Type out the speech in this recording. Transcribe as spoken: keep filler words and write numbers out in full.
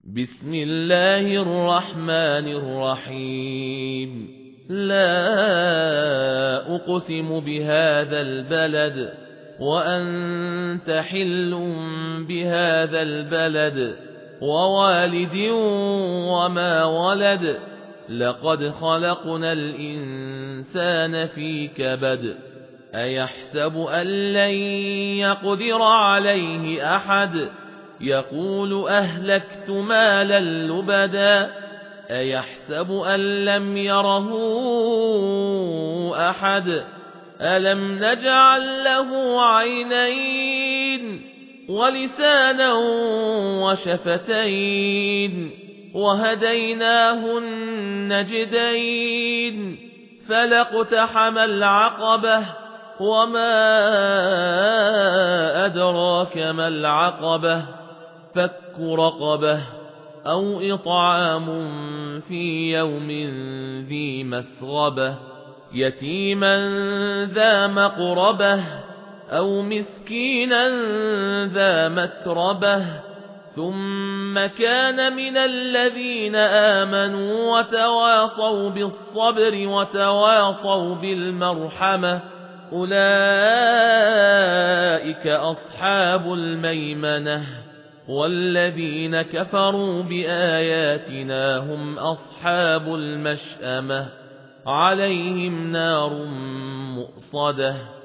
بسم الله الرحمن الرحيم لا أقسم بهذا البلد وأنت حل بهذا البلد ووالد وما ولد لقد خلقنا الإنسان في كبد أيحسب أن لن يقدر عليه أحد يقول أهلكت مالا لبدا أيحسب أن لم يره أحد ألم نجعل له عينين ولسانا وشفتين وهديناه النجدين فلاقتحم العقبة وما أدراك ما العقبة فك رقبة أو إطعام في يوم ذي مسغبة يتيما ذا مقربة أو مسكينا ذا متربة ثم كان من الذين آمنوا وتواصوا بالصبر وتواصوا بالمرحمة أولئك أصحاب الميمنة والذين كفروا بآياتنا هم أصحاب المشأمة عليهم نار مؤصدة